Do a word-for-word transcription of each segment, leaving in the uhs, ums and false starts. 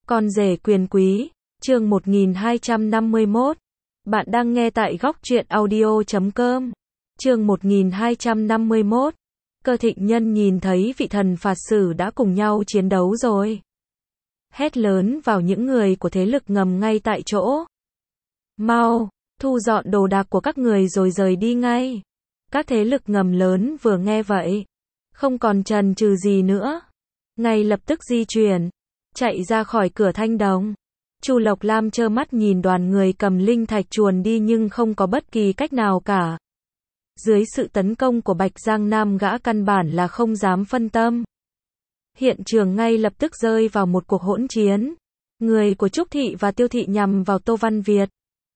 Con rể quyền quý, chương một nghìn hai trăm năm mươi mốt. Bạn đang nghe tại góc truyện audio chấm com. Chương một nghìn hai trăm năm mươi mốt. Cơ Thịnh Nhân nhìn thấy vị thần phạt sử đã cùng nhau chiến đấu rồi. Hét lớn vào những người của thế lực ngầm ngay tại chỗ. Mau, thu dọn đồ đạc của các người rồi rời đi ngay. Các thế lực ngầm lớn vừa nghe vậy, không còn chần chừ gì nữa, ngay lập tức di chuyển, chạy ra khỏi cửa Thanh Đồng. Chu Lộc Lam trơ mắt nhìn đoàn người cầm linh thạch chuồn đi nhưng không có bất kỳ cách nào cả. Dưới sự tấn công của Bạch Giang Nam, gã căn bản là không dám phân tâm. Hiện trường ngay lập tức rơi vào một cuộc hỗn chiến. Người của Trúc Thị và Tiêu Thị nhằm vào Tô Văn Việt.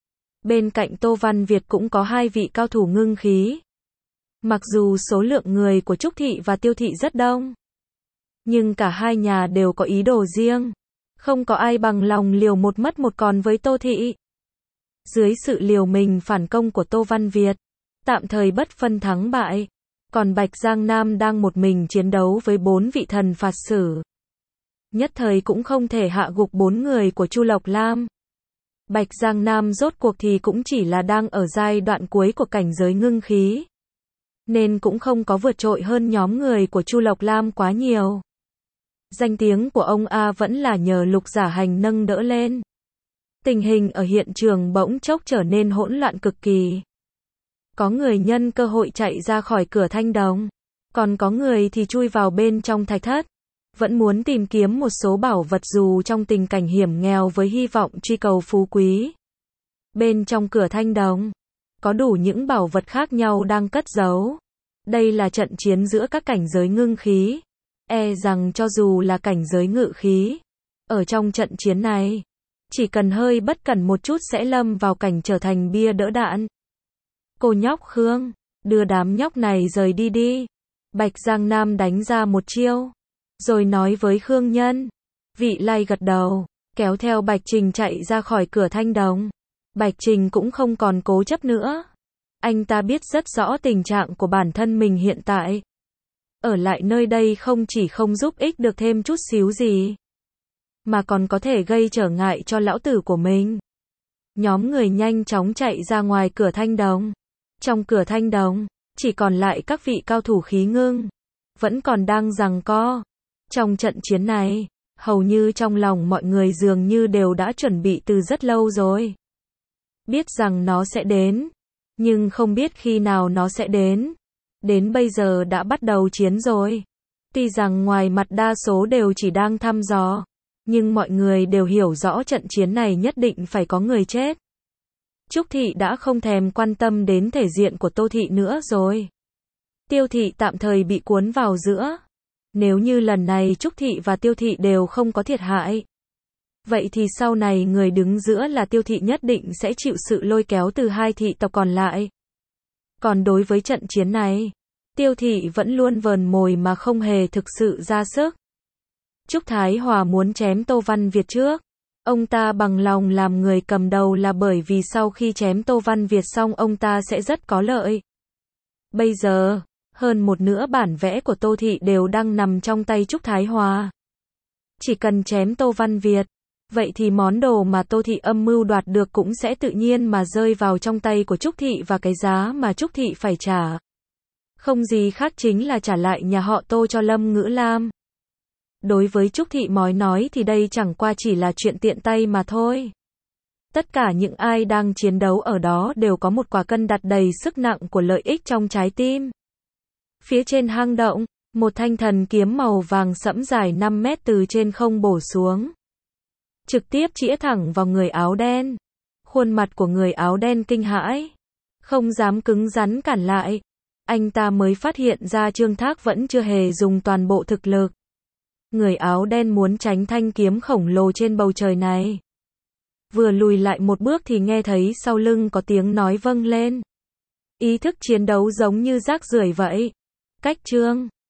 Bên cạnh Tô Văn Việt cũng có hai vị cao thủ ngưng khí. Mặc dù số lượng người của Trúc Thị và Tiêu Thị rất đông, nhưng cả hai nhà đều có ý đồ riêng. Không có ai bằng lòng liều một mất một còn với Tô Thị. Dưới sự liều mình phản công của Tô Văn Việt, tạm thời bất phân thắng bại, còn Bạch Giang Nam đang một mình chiến đấu với bốn vị thần phạt sử. Nhất thời cũng không thể hạ gục bốn người của Chu Lộc Lam. Bạch Giang Nam rốt cuộc thì cũng chỉ là đang ở giai đoạn cuối của cảnh giới ngưng khí, nên cũng không có vượt trội hơn nhóm người của Chu Lộc Lam quá nhiều. Danh tiếng của ông A vẫn là nhờ Lục Giả Hành nâng đỡ lên. Tình hình ở hiện trường bỗng chốc trở nên hỗn loạn cực kỳ. Có người nhân cơ hội chạy ra khỏi cửa Thanh Đồng, còn có người thì chui vào bên trong thạch thất, vẫn muốn tìm kiếm một số bảo vật dù trong tình cảnh hiểm nghèo với hy vọng truy cầu phú quý. Bên trong cửa Thanh Đồng, có đủ những bảo vật khác nhau đang cất giấu. Đây là trận chiến giữa các cảnh giới ngưng khí. E rằng cho dù là cảnh giới ngự khí, ở trong trận chiến này, chỉ cần hơi bất cẩn một chút sẽ lâm vào cảnh trở thành bia đỡ đạn. Cô nhóc Khương, đưa đám nhóc này rời đi đi. Bạch Giang Nam đánh ra một chiêu, rồi nói với Khương Nhân. Vị Lai gật đầu, kéo theo Bạch Trình chạy ra khỏi cửa Thanh Đồng. Bạch Trình cũng không còn cố chấp nữa. Anh ta biết rất rõ tình trạng của bản thân mình hiện tại. Ở lại nơi đây không chỉ không giúp ích được thêm chút xíu gì, mà còn có thể gây trở ngại cho lão tử của mình. Nhóm người nhanh chóng chạy ra ngoài cửa Thanh Đồng. Trong cửa Thanh Đồng, chỉ còn lại các vị cao thủ khí ngưng, vẫn còn đang giằng co. Trong trận chiến này, hầu như trong lòng mọi người dường như đều đã chuẩn bị từ rất lâu rồi. Biết rằng nó sẽ đến, nhưng không biết khi nào nó sẽ đến. Đến bây giờ đã bắt đầu chiến rồi. Tuy rằng ngoài mặt đa số đều chỉ đang thăm dò, nhưng mọi người đều hiểu rõ trận chiến này nhất định phải có người chết. Trúc Thị đã không thèm quan tâm đến thể diện của Tô Thị nữa rồi. Tiêu Thị tạm thời bị cuốn vào giữa. Nếu như lần này Trúc Thị và Tiêu Thị đều không có thiệt hại, vậy thì sau này người đứng giữa là Tiêu Thị nhất định sẽ chịu sự lôi kéo từ hai thị tộc còn lại. Còn đối với trận chiến này, Tiêu Thị vẫn luôn vờn mồi mà không hề thực sự ra sức. Trúc Thái Hòa muốn chém Tô Văn Việt trước. Ông ta bằng lòng làm người cầm đầu là bởi vì sau khi chém Tô Văn Việt xong ông ta sẽ rất có lợi. Bây giờ, hơn một nửa bản vẽ của Tô Thị đều đang nằm trong tay Trúc Thái Hòa. Chỉ cần chém Tô Văn Việt, vậy thì món đồ mà Tô Thị âm mưu đoạt được cũng sẽ tự nhiên mà rơi vào trong tay của Trúc Thị và cái giá mà Trúc Thị phải trả. Không gì khác chính là trả lại nhà họ Tô cho Lâm Ngữ Lam. Đối với Trúc Thị mói nói thì đây chẳng qua chỉ là chuyện tiện tay mà thôi. Tất cả những ai đang chiến đấu ở đó đều có một quả cân đặt đầy sức nặng của lợi ích trong trái tim. Phía trên hang động, một thanh thần kiếm màu vàng sẫm dài năm mét từ trên không bổ xuống, trực tiếp chĩa thẳng vào người áo đen. Khuôn mặt của người áo đen kinh hãi, không dám cứng rắn cản lại. Anh ta mới phát hiện ra Trương Thác vẫn chưa hề dùng toàn bộ thực lực. Người áo đen muốn tránh thanh kiếm khổng lồ trên bầu trời này. Vừa lùi lại một bước thì nghe thấy sau lưng có tiếng nói vâng lên. Ý thức chiến đấu giống như rác rưởi vậy. Cách Trương